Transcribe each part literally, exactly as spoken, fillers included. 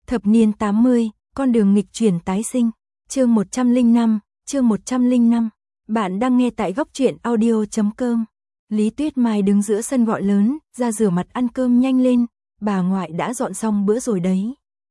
Thập niên tám mươi, con đường nghịch chuyển tái sinh. Chương một trăm lẻ năm, chương một trăm lẻ năm. Bạn đang nghe tại góc truyện audio chấm com. Lý Tuyết Mai đứng giữa sân gọi lớn, ra rửa mặt ăn cơm nhanh lên, bà ngoại đã dọn xong bữa rồi đấy.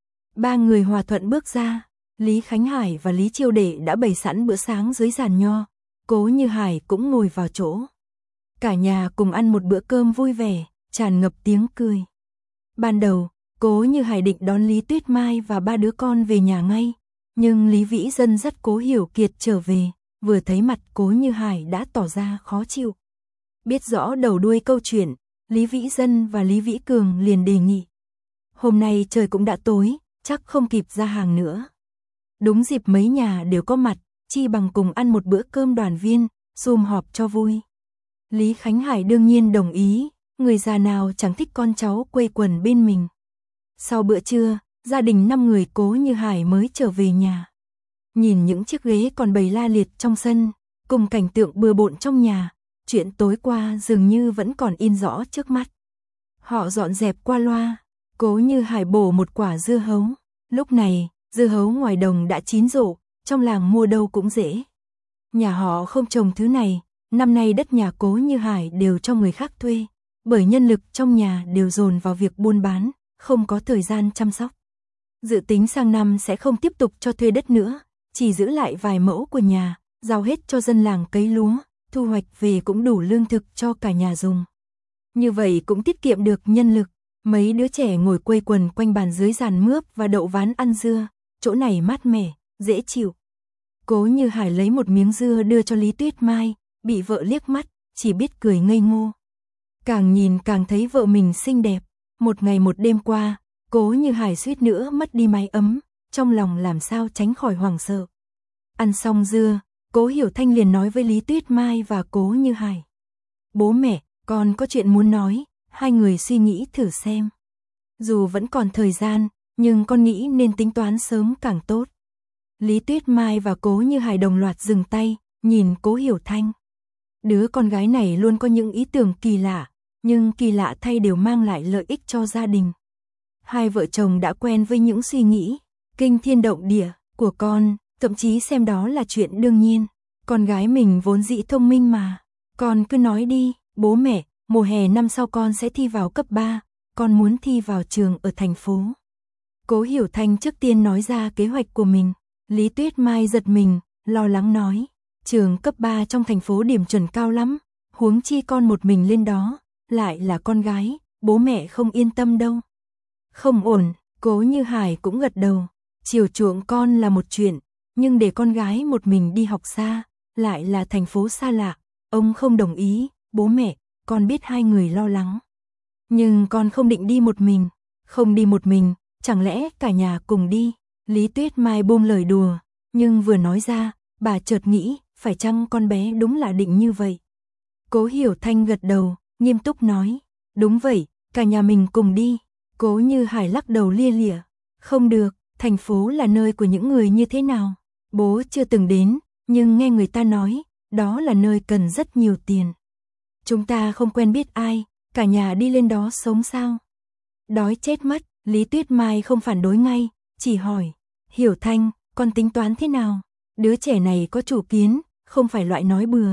Ba người hòa thuận bước ra, Lý Khánh Hải và Lý Chiêu Đệ đã bày sẵn bữa sáng dưới giàn nho, Cố Như Hải cũng ngồi vào chỗ. Cả nhà cùng ăn một bữa cơm vui vẻ, tràn ngập tiếng cười. Ban đầu, Cố Như Hải định đón Lý Tuyết Mai và ba đứa con về nhà ngay, nhưng Lý Vĩ Dân dắt Cố Hiểu Kiệt trở về, vừa thấy mặt Cố Như Hải đã tỏ ra khó chịu. Biết rõ đầu đuôi câu chuyện, Lý Vĩ Dân và Lý Vĩ Cường liền đề nghị. Hôm nay trời cũng đã tối, chắc không kịp ra hàng nữa. Đúng dịp mấy nhà đều có mặt, chi bằng cùng ăn một bữa cơm đoàn viên, sum họp cho vui. Lý Khánh Hải đương nhiên đồng ý, người già nào chẳng thích con cháu quây quần bên mình. Sau bữa trưa, gia đình năm người Cố Như Hải mới trở về nhà. Nhìn những chiếc ghế còn bày la liệt trong sân, cùng cảnh tượng bừa bộn trong nhà, chuyện tối qua dường như vẫn còn in rõ trước mắt. Họ dọn dẹp qua loa, Cố Như Hải bổ một quả dưa hấu. Lúc này, dưa hấu ngoài đồng đã chín rộ, trong làng mua đâu cũng dễ. Nhà họ không trồng thứ này, năm nay đất nhà Cố Như Hải đều cho người khác thuê, bởi nhân lực trong nhà đều dồn vào việc buôn bán, không có thời gian chăm sóc. Dự tính sang năm sẽ không tiếp tục cho thuê đất nữa, chỉ giữ lại vài mẫu của nhà, giao hết cho dân làng cấy lúa, thu hoạch về cũng đủ lương thực cho cả nhà dùng. Như vậy cũng tiết kiệm được nhân lực. Mấy đứa trẻ ngồi quây quần quanh bàn dưới giàn mướp và đậu ván ăn dưa, chỗ này mát mẻ, dễ chịu. Cố Như Hải lấy một miếng dưa đưa cho Lý Tuyết Mai, bị vợ liếc mắt, chỉ biết cười ngây ngô. Càng nhìn càng thấy vợ mình xinh đẹp. Một ngày một đêm qua, Cố Như Hải suýt nữa mất đi mái ấm, trong lòng làm sao tránh khỏi hoảng sợ. Ăn xong dưa, Cố Hiểu Thanh liền nói với Lý Tuyết Mai và Cố Như Hải. Bố mẹ, con có chuyện muốn nói, hai người suy nghĩ thử xem. Dù vẫn còn thời gian, nhưng con nghĩ nên tính toán sớm càng tốt. Lý Tuyết Mai và Cố Như Hải đồng loạt dừng tay, nhìn Cố Hiểu Thanh. Đứa con gái này luôn có những ý tưởng kỳ lạ, nhưng kỳ lạ thay đều mang lại lợi ích cho gia đình. Hai vợ chồng đã quen với những suy nghĩ kinh thiên động địa của con, thậm chí xem đó là chuyện đương nhiên. Con gái mình vốn dĩ thông minh mà. Con cứ nói đi, bố mẹ, mùa hè năm sau con sẽ thi vào cấp ba, con muốn thi vào trường ở thành phố. Cố Hiểu Thanh trước tiên nói ra kế hoạch của mình. Lý Tuyết Mai giật mình, lo lắng nói, trường cấp ba trong thành phố điểm chuẩn cao lắm, huống chi con một mình lên đó, lại là con gái, bố mẹ không yên tâm đâu. Không ổn, Cố Như Hải cũng gật đầu, chiều chuộng con là một chuyện, nhưng để con gái một mình đi học xa, lại là thành phố xa lạ, ông không đồng ý, bố mẹ, con biết hai người lo lắng. Nhưng con không định đi một mình, không đi một mình, chẳng lẽ cả nhà cùng đi? Lý Tuyết Mai buông lời đùa, nhưng vừa nói ra, bà chợt nghĩ, phải chăng con bé đúng là định như vậy? Cố Hiểu Thanh gật đầu, nghiêm túc nói, đúng vậy, cả nhà mình cùng đi. Cố Như Hải lắc đầu lia lịa, không được, thành phố là nơi của những người như thế nào? Bố chưa từng đến, nhưng nghe người ta nói, đó là nơi cần rất nhiều tiền. Chúng ta không quen biết ai, cả nhà đi lên đó sống sao? Đói chết mất, Lý Tuyết Mai không phản đối ngay, chỉ hỏi, Hiểu Thanh, con tính toán thế nào? Đứa trẻ này có chủ kiến, không phải loại nói bừa.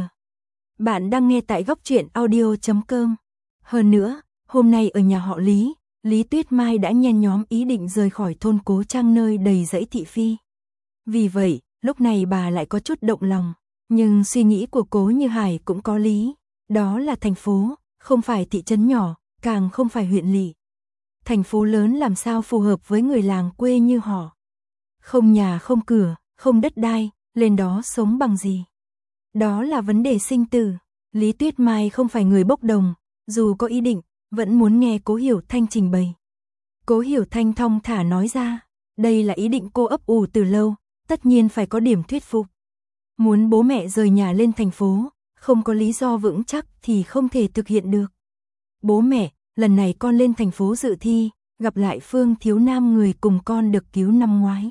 Bạn đang nghe tại góc truyện audio chấm com. Hơn nữa, hôm nay ở nhà họ Lý, Lý Tuyết Mai đã nhen nhóm ý định rời khỏi thôn Cố Trang nơi đầy rẫy thị phi. Vì vậy, lúc này bà lại có chút động lòng, nhưng suy nghĩ của Cố Như Hải cũng có lý. Đó là thành phố, không phải thị trấn nhỏ, càng không phải huyện lỵ. Thành phố lớn làm sao phù hợp với người làng quê như họ. Không nhà không cửa, không đất đai, lên đó sống bằng gì? Đó là vấn đề sinh tử. Lý Tuyết Mai không phải người bốc đồng, dù có ý định, vẫn muốn nghe Cố Hiểu Thanh trình bày. Cố Hiểu Thanh thong thả nói ra, đây là ý định cô ấp ủ từ lâu, tất nhiên phải có điểm thuyết phục. Muốn bố mẹ rời nhà lên thành phố, không có lý do vững chắc thì không thể thực hiện được. Bố mẹ, lần này con lên thành phố dự thi, gặp lại Phương Thiếu Nam người cùng con được cứu năm ngoái.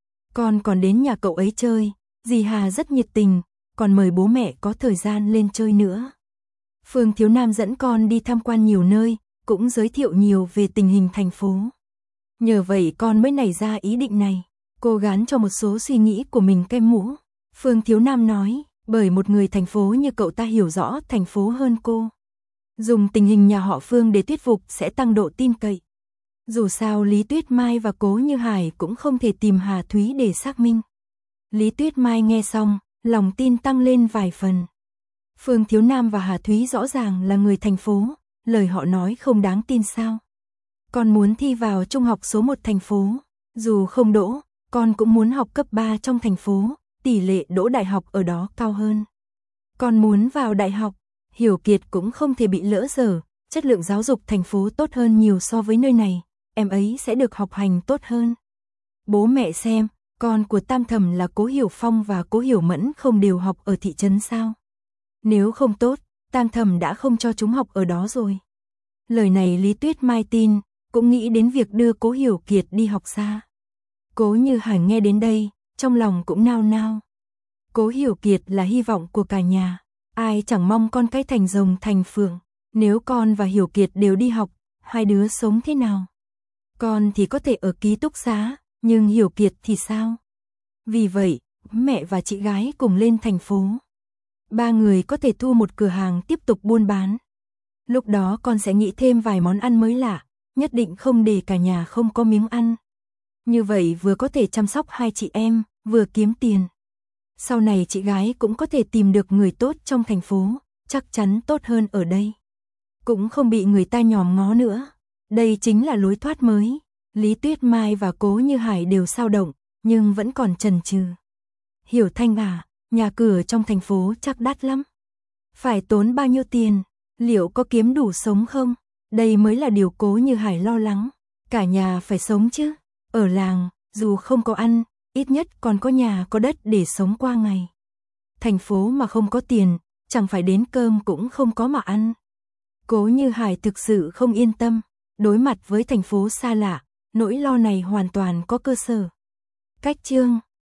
Con còn đến nhà cậu ấy chơi, dì Hà rất nhiệt tình, còn mời bố mẹ có thời gian lên chơi nữa. Phương Thiếu Nam dẫn con đi tham quan nhiều nơi, cũng giới thiệu nhiều về tình hình thành phố. Nhờ vậy con mới nảy ra ý định này. Cô gán cho một số suy nghĩ của mình kem mũ. Phương Thiếu Nam nói, bởi một người thành phố như cậu ta hiểu rõ thành phố hơn cô. Dùng tình hình nhà họ Phương để thuyết phục sẽ tăng độ tin cậy. Dù sao Lý Tuyết Mai và Cố Như Hải cũng không thể tìm Hà Thúy để xác minh. Lý Tuyết Mai nghe xong, lòng tin tăng lên vài phần. Phương Thiếu Nam và Hà Thúy rõ ràng là người thành phố, lời họ nói không đáng tin sao. Con muốn thi vào trung học số một thành phố, dù không đỗ, con cũng muốn học cấp ba trong thành phố, tỷ lệ đỗ đại học ở đó cao hơn. Con muốn vào đại học, Hiểu Kiệt cũng không thể bị lỡ dở, chất lượng giáo dục thành phố tốt hơn nhiều so với nơi này, em ấy sẽ được học hành tốt hơn. Bố mẹ xem, con của Tam Thẩm là Cố Hiểu Phong và Cố Hiểu Mẫn không đều học ở thị trấn sao? Nếu không tốt, Tam Thẩm đã không cho chúng học ở đó rồi. Lời này Lý Tuyết Mai tin, cũng nghĩ đến việc đưa Cố Hiểu Kiệt đi học xa. Cố Như Hải nghe đến đây, trong lòng cũng nao nao. Cố Hiểu Kiệt là hy vọng của cả nhà, ai chẳng mong con cái thành rồng thành phượng. Nếu con và Hiểu Kiệt đều đi học, hai đứa sống thế nào? Con thì có thể ở ký túc xá, nhưng Hiểu Kiệt thì sao? Vì vậy, mẹ và chị gái cùng lên thành phố. Ba người có thể thu một cửa hàng tiếp tục buôn bán. Lúc đó con sẽ nghĩ thêm vài món ăn mới lạ, nhất định không để cả nhà không có miếng ăn. Như vậy vừa có thể chăm sóc hai chị em, vừa kiếm tiền. Sau này chị gái cũng có thể tìm được người tốt trong thành phố, chắc chắn tốt hơn ở đây. Cũng không bị người ta nhòm ngó nữa. Đây chính là lối thoát mới. Lý Tuyết Mai và Cố Như Hải đều xao động, nhưng vẫn còn chần chừ. Hiểu Thanh à, nhà cửa trong thành phố chắc đắt lắm. Phải tốn bao nhiêu tiền, liệu có kiếm đủ sống không? Đây mới là điều Cố Như Hải lo lắng. Cả nhà phải sống chứ. Ở làng, dù không có ăn, ít nhất còn có nhà có đất để sống qua ngày. Thành phố mà không có tiền, chẳng phải đến cơm cũng không có mà ăn. Cố Như Hải thực sự không yên tâm. Đối mặt với thành phố xa lạ, nỗi lo này hoàn toàn có cơ sở. Cách chương